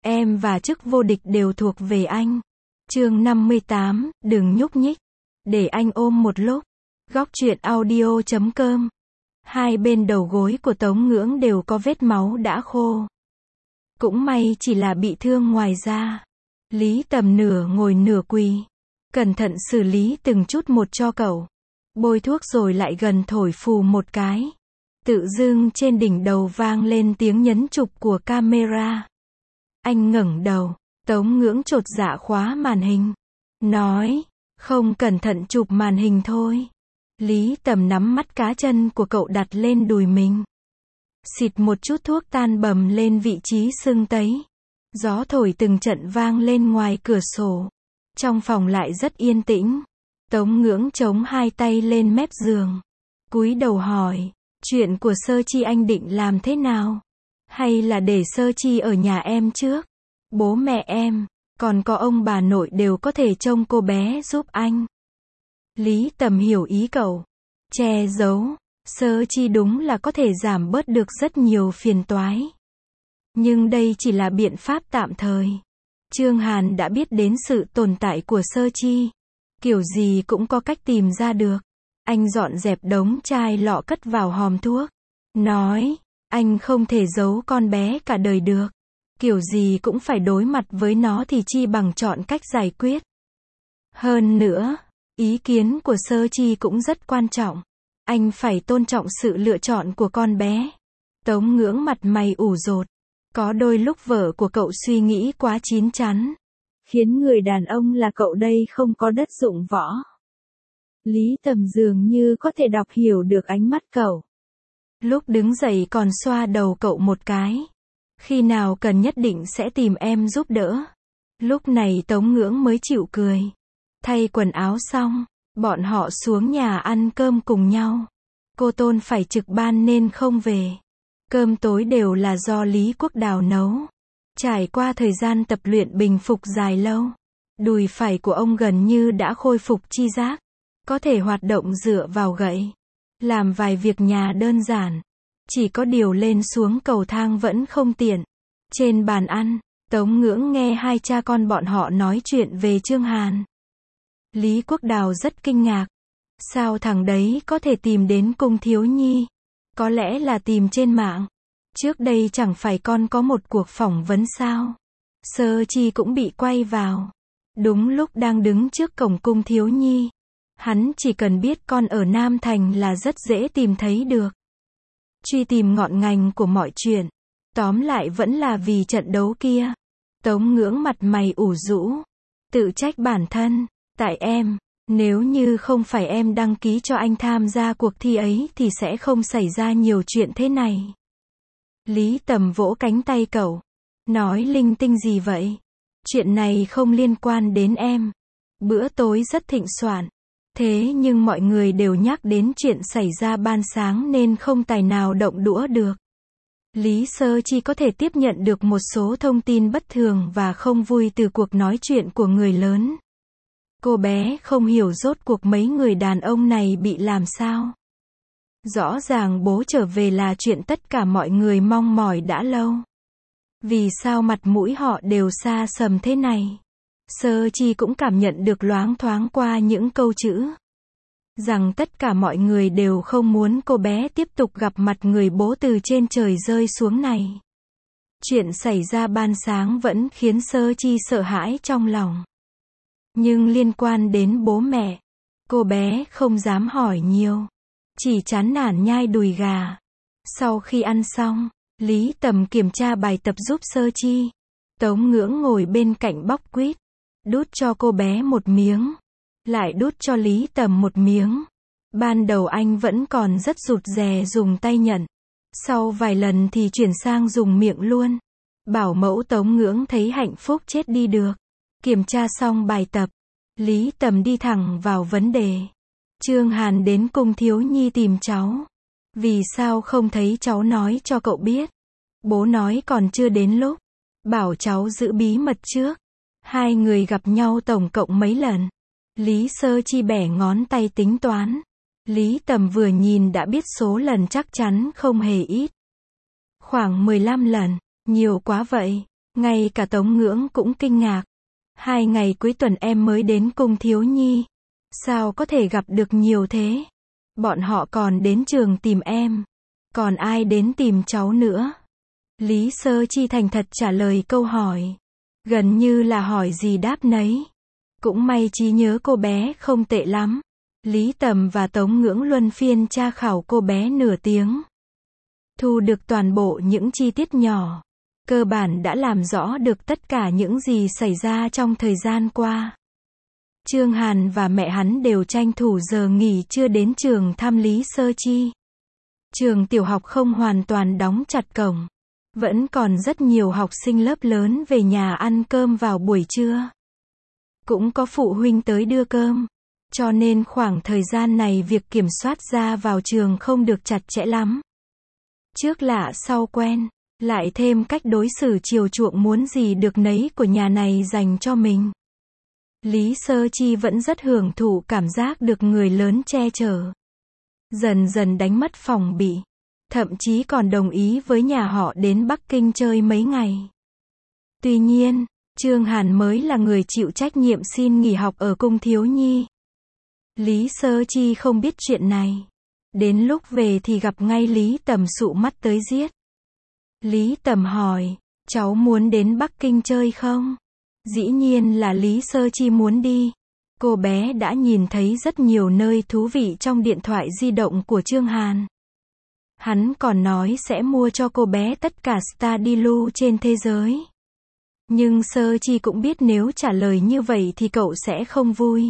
Em và chức vô địch đều thuộc về anh. Chương 58, đừng nhúc nhích. Để anh ôm một lúc. Góc truyện audio.com. Hai bên đầu gối của Tống Ngưỡng đều có vết máu đã khô. Cũng may chỉ là bị thương ngoài da. Lý Tầm nửa ngồi nửa quỳ. Cẩn thận xử lý từng chút một cho cậu. Bôi thuốc rồi lại gần thổi phù một cái. Tự dưng trên đỉnh đầu vang lên tiếng nhấn chụp của camera. Anh ngẩng đầu. Tống Ngưỡng chột dạ khóa màn hình. Nói, không cẩn thận chụp màn hình thôi. Lý Tầm nắm mắt cá chân của cậu đặt lên đùi mình. Xịt một chút thuốc tan bầm lên vị trí sưng tấy. Gió thổi từng trận vang lên ngoài cửa sổ. Trong phòng lại rất yên tĩnh. Tống Ngưỡng chống hai tay lên mép giường. Cúi đầu hỏi, chuyện của Sơ Chi anh định làm thế nào? Hay là để Sơ Chi ở nhà em trước? Bố mẹ em, còn có ông bà nội đều có thể trông cô bé giúp anh. Lý Tầm hiểu ý cậu. Che giấu, Sơ Chi đúng là có thể giảm bớt được rất nhiều phiền toái. Nhưng đây chỉ là biện pháp tạm thời. Trương Hàn đã biết đến sự tồn tại của Sơ Chi. Kiểu gì cũng có cách tìm ra được. Anh dọn dẹp đống chai lọ cất vào hòm thuốc. Nói, anh không thể giấu con bé cả đời được. Kiểu gì cũng phải đối mặt với nó thì chi bằng chọn cách giải quyết. Hơn nữa, ý kiến của Sơ Chi cũng rất quan trọng. Anh phải tôn trọng sự lựa chọn của con bé. Tống Ngưỡng mặt mày ủ rột. Có đôi lúc vợ của cậu suy nghĩ quá chín chắn. Khiến người đàn ông là cậu đây không có đất dụng võ. Lý Tầm dường như có thể đọc hiểu được ánh mắt cậu. Lúc đứng dậy còn xoa đầu cậu một cái. Khi nào cần nhất định sẽ tìm em giúp đỡ. Lúc này Tống Ngưỡng mới chịu cười. Thay quần áo xong, bọn họ xuống nhà ăn cơm cùng nhau. Cô Tôn phải trực ban nên không về. Cơm tối đều là do Lý Quốc Đào nấu. Trải qua thời gian tập luyện bình phục dài lâu, đùi phải của ông gần như đã khôi phục chi giác. Có thể hoạt động dựa vào gậy. Làm vài việc nhà đơn giản. Chỉ có điều lên xuống cầu thang vẫn không tiện. Trên bàn ăn, Tống Ngưỡng nghe hai cha con bọn họ nói chuyện về Trương Hàn. Lý Quốc Đào rất kinh ngạc. Sao thằng đấy có thể tìm đến Cung Thiếu Nhi? Có lẽ là tìm trên mạng. Trước đây chẳng phải con có một cuộc phỏng vấn sao? Sơ Chi cũng bị quay vào. Đúng lúc đang đứng trước cổng Cung Thiếu Nhi. Hắn chỉ cần biết con ở Nam Thành là rất dễ tìm thấy được. Truy tìm ngọn ngành của mọi chuyện. Tóm lại vẫn là vì trận đấu kia. Tống Ngưỡng mặt mày ủ rũ. Tự trách bản thân. Tại em. Nếu như không phải em đăng ký cho anh tham gia cuộc thi ấy thì sẽ không xảy ra nhiều chuyện thế này. Lý Tầm vỗ cánh tay cậu. Nói linh tinh gì vậy? Chuyện này không liên quan đến em. Bữa tối rất thịnh soạn. Thế nhưng mọi người đều nhắc đến chuyện xảy ra ban sáng nên không tài nào động đũa được. Lý Sơ Chi có thể tiếp nhận được một số thông tin bất thường và không vui từ cuộc nói chuyện của người lớn. Cô bé không hiểu rốt cuộc mấy người đàn ông này bị làm sao. Rõ ràng bố trở về là chuyện tất cả mọi người mong mỏi đã lâu. Vì sao mặt mũi họ đều xa sầm thế này? Sơ Chi cũng cảm nhận được loáng thoáng qua những câu chữ. Rằng tất cả mọi người đều không muốn cô bé tiếp tục gặp mặt người bố từ trên trời rơi xuống này. Chuyện xảy ra ban sáng vẫn khiến Sơ Chi sợ hãi trong lòng. Nhưng liên quan đến bố mẹ, cô bé không dám hỏi nhiều. Chỉ chán nản nhai đùi gà. Sau khi ăn xong, Lý Tầm kiểm tra bài tập giúp Sơ Chi. Tống Ngưỡng ngồi bên cạnh bóc quýt. Đút cho cô bé một miếng. Lại đút cho Lý Tầm một miếng. Ban đầu anh vẫn còn rất rụt rè dùng tay nhận. Sau vài lần thì chuyển sang dùng miệng luôn. Bảo mẫu Tống Ngưỡng thấy hạnh phúc chết đi được. Kiểm tra xong bài tập, Lý Tầm đi thẳng vào vấn đề. Trương Hàn đến Cung Thiếu Nhi tìm cháu. Vì sao không thấy cháu nói cho cậu biết? Bố nói còn chưa đến lúc. Bảo cháu giữ bí mật trước. Hai người gặp nhau tổng cộng mấy lần? Lý Sơ Chi bẻ ngón tay tính toán. Lý Tầm vừa nhìn đã biết số lần chắc chắn không hề ít. Khoảng 15 lần. Nhiều quá vậy. Ngay cả Tống Ngưỡng cũng kinh ngạc. 2 ngày cuối tuần em mới đến cung thiếu nhi. Sao có thể gặp được nhiều thế? Bọn họ còn đến trường tìm em. Còn ai đến tìm cháu nữa? Lý Sơ Chi thành thật trả lời câu hỏi. Gần như là hỏi gì đáp nấy. Cũng may trí nhớ cô bé không tệ lắm. Lý Tầm và Tống Ngưỡng luân phiên tra khảo cô bé nửa tiếng. Thu được toàn bộ những chi tiết nhỏ. Cơ bản đã làm rõ được tất cả những gì xảy ra trong thời gian qua. Trương Hàn và mẹ hắn đều tranh thủ giờ nghỉ trưa đến trường thăm Lý Sơ Chi. Trường tiểu học không hoàn toàn đóng chặt cổng. Vẫn còn rất nhiều học sinh lớp lớn về nhà ăn cơm vào buổi trưa. Cũng có phụ huynh tới đưa cơm. Cho nên khoảng thời gian này việc kiểm soát ra vào trường không được chặt chẽ lắm. Trước lạ sau quen, lại thêm cách đối xử chiều chuộng muốn gì được nấy của nhà này dành cho mình. Lý Sơ Chi vẫn rất hưởng thụ cảm giác được người lớn che chở. Dần dần đánh mất phòng bị. Thậm chí còn đồng ý với nhà họ đến Bắc Kinh chơi mấy ngày. Tuy nhiên, Trương Hàn mới là người chịu trách nhiệm xin nghỉ học ở cung thiếu nhi. Lý Sơ Chi không biết chuyện này. Đến lúc về thì gặp ngay Lý Tầm sụ mắt tới giết. Lý Tầm hỏi, cháu muốn đến Bắc Kinh chơi không? Dĩ nhiên là Lý Sơ Chi muốn đi. Cô bé đã nhìn thấy rất nhiều nơi thú vị trong điện thoại di động của Trương Hàn. Hắn còn nói sẽ mua cho cô bé tất cả star đi lưu trên thế giới. Nhưng Sơ Chi cũng biết nếu trả lời như vậy thì cậu sẽ không vui.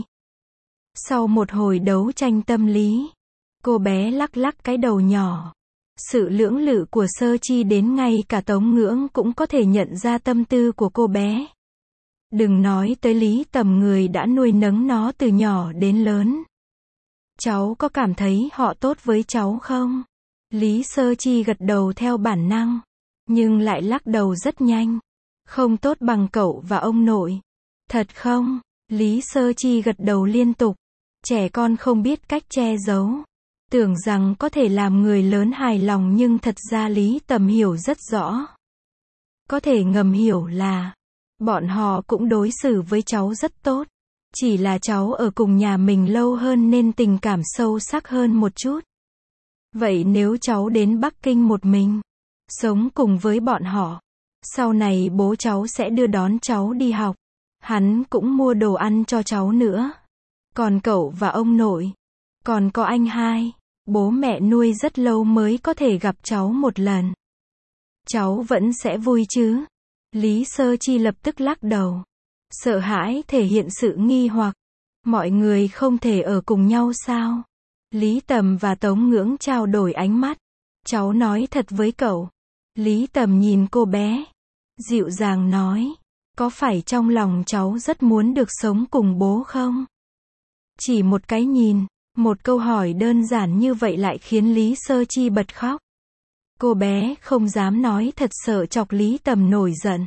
Sau một hồi đấu tranh tâm lý, cô bé lắc lắc cái đầu nhỏ. Sự lưỡng lự của Sơ Chi đến ngay cả Tống Ngưỡng cũng có thể nhận ra tâm tư của cô bé. Đừng nói tới Lý Tầm, người đã nuôi nấng nó từ nhỏ đến lớn. Cháu có cảm thấy họ tốt với cháu không? Lý Sơ Chi gật đầu theo bản năng, nhưng lại lắc đầu rất nhanh. Không tốt bằng cậu và ông nội. Thật không? Lý Sơ Chi gật đầu liên tục. Trẻ con không biết cách che giấu. Tưởng rằng có thể làm người lớn hài lòng nhưng thật ra Lý Tầm hiểu rất rõ. Có thể ngầm hiểu là bọn họ cũng đối xử với cháu rất tốt. Chỉ là cháu ở cùng nhà mình lâu hơn nên tình cảm sâu sắc hơn một chút. Vậy nếu cháu đến Bắc Kinh một mình, sống cùng với bọn họ, sau này bố cháu sẽ đưa đón cháu đi học. Hắn cũng mua đồ ăn cho cháu nữa. Còn cậu và ông nội, còn có anh hai, bố mẹ nuôi rất lâu mới có thể gặp cháu một lần. Cháu vẫn sẽ vui chứ? Lý Sơ Chi lập tức lắc đầu. Sợ hãi thể hiện sự nghi hoặc. Mọi người không thể ở cùng nhau sao? Lý Tầm và Tống Ngưỡng trao đổi ánh mắt. Cháu nói thật với cậu. Lý Tầm nhìn cô bé, dịu dàng nói. Có phải trong lòng cháu rất muốn được sống cùng bố không? Chỉ một cái nhìn, một câu hỏi đơn giản như vậy lại khiến Lý Sơ Chi bật khóc. Cô bé không dám nói thật, sợ chọc Lý Tầm nổi giận.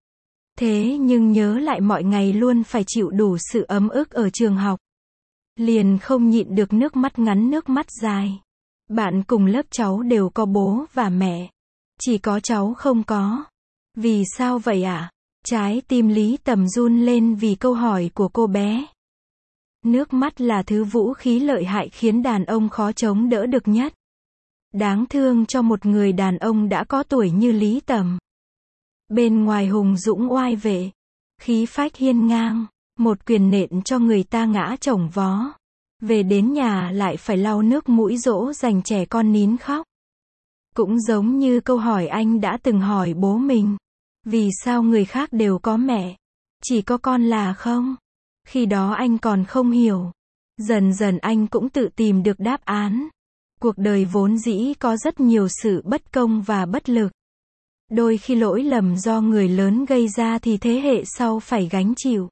Thế nhưng nhớ lại mọi ngày luôn phải chịu đủ sự ấm ức ở trường học, liền không nhịn được nước mắt ngắn nước mắt dài. Bạn cùng lớp cháu đều có bố và mẹ, chỉ có cháu không có. Vì sao vậy ạ? Trái tim Lý Tầm run lên vì câu hỏi của cô bé. Nước mắt là thứ vũ khí lợi hại khiến đàn ông khó chống đỡ được nhất. Đáng thương cho một người đàn ông đã có tuổi như Lý Tầm. Bên ngoài hùng dũng oai vệ, khí phách hiên ngang, một quyền nện cho người ta ngã chồng vó. Về đến nhà lại phải lau nước mũi dỗ dành trẻ con nín khóc. Cũng giống như câu hỏi anh đã từng hỏi bố mình. Vì sao người khác đều có mẹ, chỉ có con là không? Khi đó anh còn không hiểu. Dần dần anh cũng tự tìm được đáp án. Cuộc đời vốn dĩ có rất nhiều sự bất công và bất lực. Đôi khi lỗi lầm do người lớn gây ra thì thế hệ sau phải gánh chịu.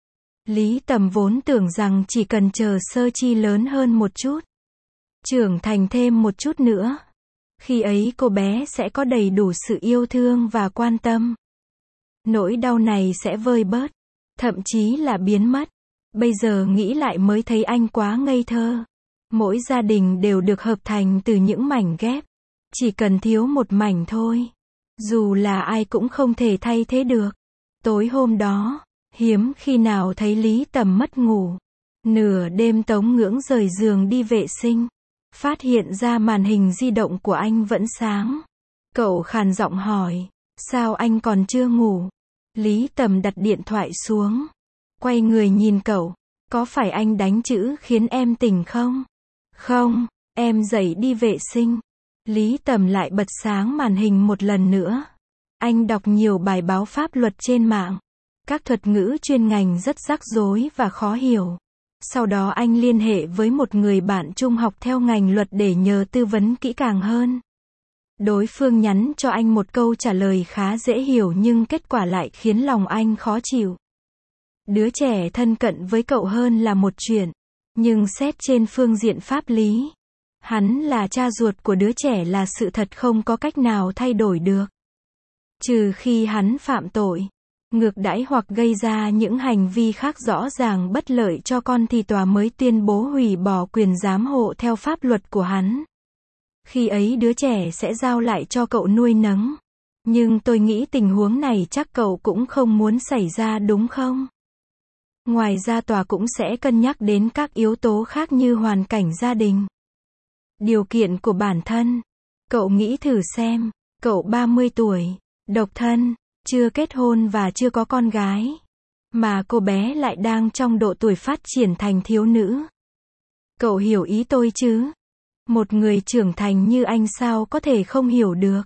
Lý Tầm vốn tưởng rằng chỉ cần chờ Sơ Chi lớn hơn một chút, trưởng thành thêm một chút nữa, khi ấy cô bé sẽ có đầy đủ sự yêu thương và quan tâm. Nỗi đau này sẽ vơi bớt, thậm chí là biến mất. Bây giờ nghĩ lại mới thấy anh quá ngây thơ. Mỗi gia đình đều được hợp thành từ những mảnh ghép. Chỉ cần thiếu một mảnh thôi, Dù là ai cũng không thể thay thế được. Tối hôm đó, hiếm khi nào thấy Lý Tầm mất ngủ. Nửa đêm Tống Ngưỡng rời giường đi vệ sinh. Phát hiện ra màn hình di động của anh vẫn sáng. Cậu khàn giọng hỏi, sao anh còn chưa ngủ? Lý Tầm đặt điện thoại xuống. Quay người nhìn cậu, có phải anh đánh chữ khiến em tỉnh không? Không, em dậy đi vệ sinh. Lý Tầm lại bật sáng màn hình một lần nữa. Anh đọc nhiều bài báo pháp luật trên mạng. Các thuật ngữ chuyên ngành rất rắc rối và khó hiểu. Sau đó anh liên hệ với một người bạn trung học theo ngành luật để nhờ tư vấn kỹ càng hơn. Đối phương nhắn cho anh một câu trả lời khá dễ hiểu nhưng kết quả lại khiến lòng anh khó chịu. Đứa trẻ thân cận với cậu hơn là một chuyện, nhưng xét trên phương diện pháp lý, hắn là cha ruột của đứa trẻ là sự thật không có cách nào thay đổi được. Trừ khi hắn phạm tội, ngược đãi hoặc gây ra những hành vi khác rõ ràng bất lợi cho con thì tòa mới tuyên bố hủy bỏ quyền giám hộ theo pháp luật của hắn. Khi ấy đứa trẻ sẽ giao lại cho cậu nuôi nấng. Nhưng tôi nghĩ tình huống này chắc cậu cũng không muốn xảy ra đúng không? Ngoài ra tòa cũng sẽ cân nhắc đến các yếu tố khác như hoàn cảnh gia đình, điều kiện của bản thân. Cậu nghĩ thử xem, cậu 30 tuổi, độc thân, chưa kết hôn và chưa có con gái. Mà cô bé lại đang trong độ tuổi phát triển thành thiếu nữ. Cậu hiểu ý tôi chứ? Một người trưởng thành như anh sao có thể không hiểu được.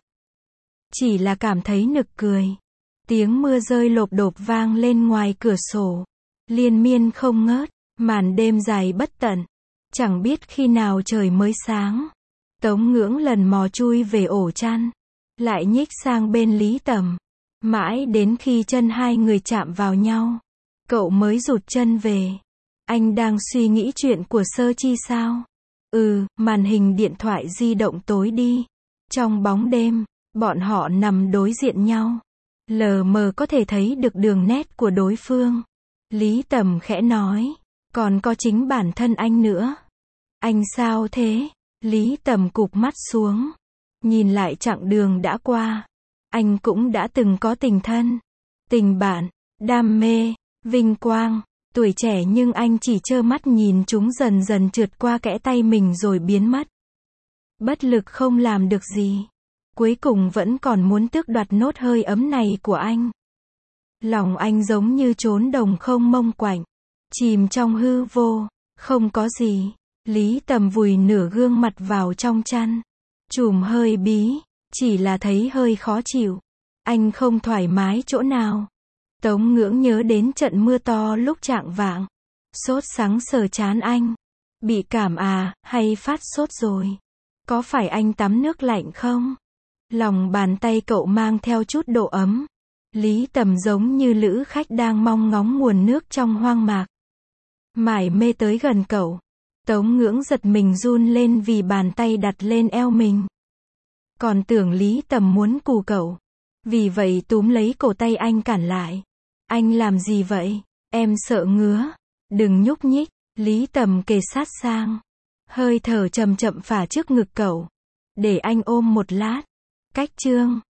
Chỉ là cảm thấy nực cười. Tiếng mưa rơi lộp độp vang lên ngoài cửa sổ. Liên miên không ngớt, màn đêm dài bất tận. Chẳng biết khi nào trời mới sáng. Tống Ngưỡng lần mò chui về ổ chăn. Lại nhích sang bên Lý Tầm. Mãi đến khi chân hai người chạm vào nhau, cậu mới rụt chân về. Anh đang suy nghĩ chuyện của Sơ Chi sao? Màn hình điện thoại di động tối đi. Trong bóng đêm, bọn họ nằm đối diện nhau. Lờ mờ có thể thấy được đường nét của đối phương. Lý Tầm khẽ nói, còn có chính bản thân anh nữa. Anh sao thế? Lý Tầm cụp mắt xuống. Nhìn lại chặng đường đã qua. Anh cũng đã từng có tình thân, tình bạn, đam mê, vinh quang, tuổi trẻ nhưng anh chỉ trơ mắt nhìn chúng dần dần trượt qua kẽ tay mình rồi biến mất. Bất lực không làm được gì. Cuối cùng vẫn còn muốn tước đoạt nốt hơi ấm này của anh. Lòng anh giống như trốn đồng không mông quạnh, chìm trong hư vô, không có gì. Lý Tầm vùi nửa gương mặt vào trong chăn, chùm hơi bí. Chỉ là thấy hơi khó chịu. Anh không thoải mái chỗ nào. Tống Ngưỡng nhớ đến trận mưa to lúc chạng vạng. Sốt sắng sờ trán anh. Bị cảm à, hay phát sốt rồi? Có phải anh tắm nước lạnh không? Lòng bàn tay cậu mang theo chút độ ấm. Lý Tầm giống như lữ khách đang mong ngóng nguồn nước trong hoang mạc. Mải mê tới gần cậu. Tống Ngưỡng giật mình run lên vì bàn tay đặt lên eo mình. Còn tưởng Lý Tầm muốn cù cậu. Vì vậy túm lấy cổ tay anh cản lại. Anh làm gì vậy? Em sợ ngứa. Đừng nhúc nhích. Lý Tầm kề sát sang. Hơi thở chậm chậm phả trước ngực cậu. Để anh ôm một lát. Cách chương.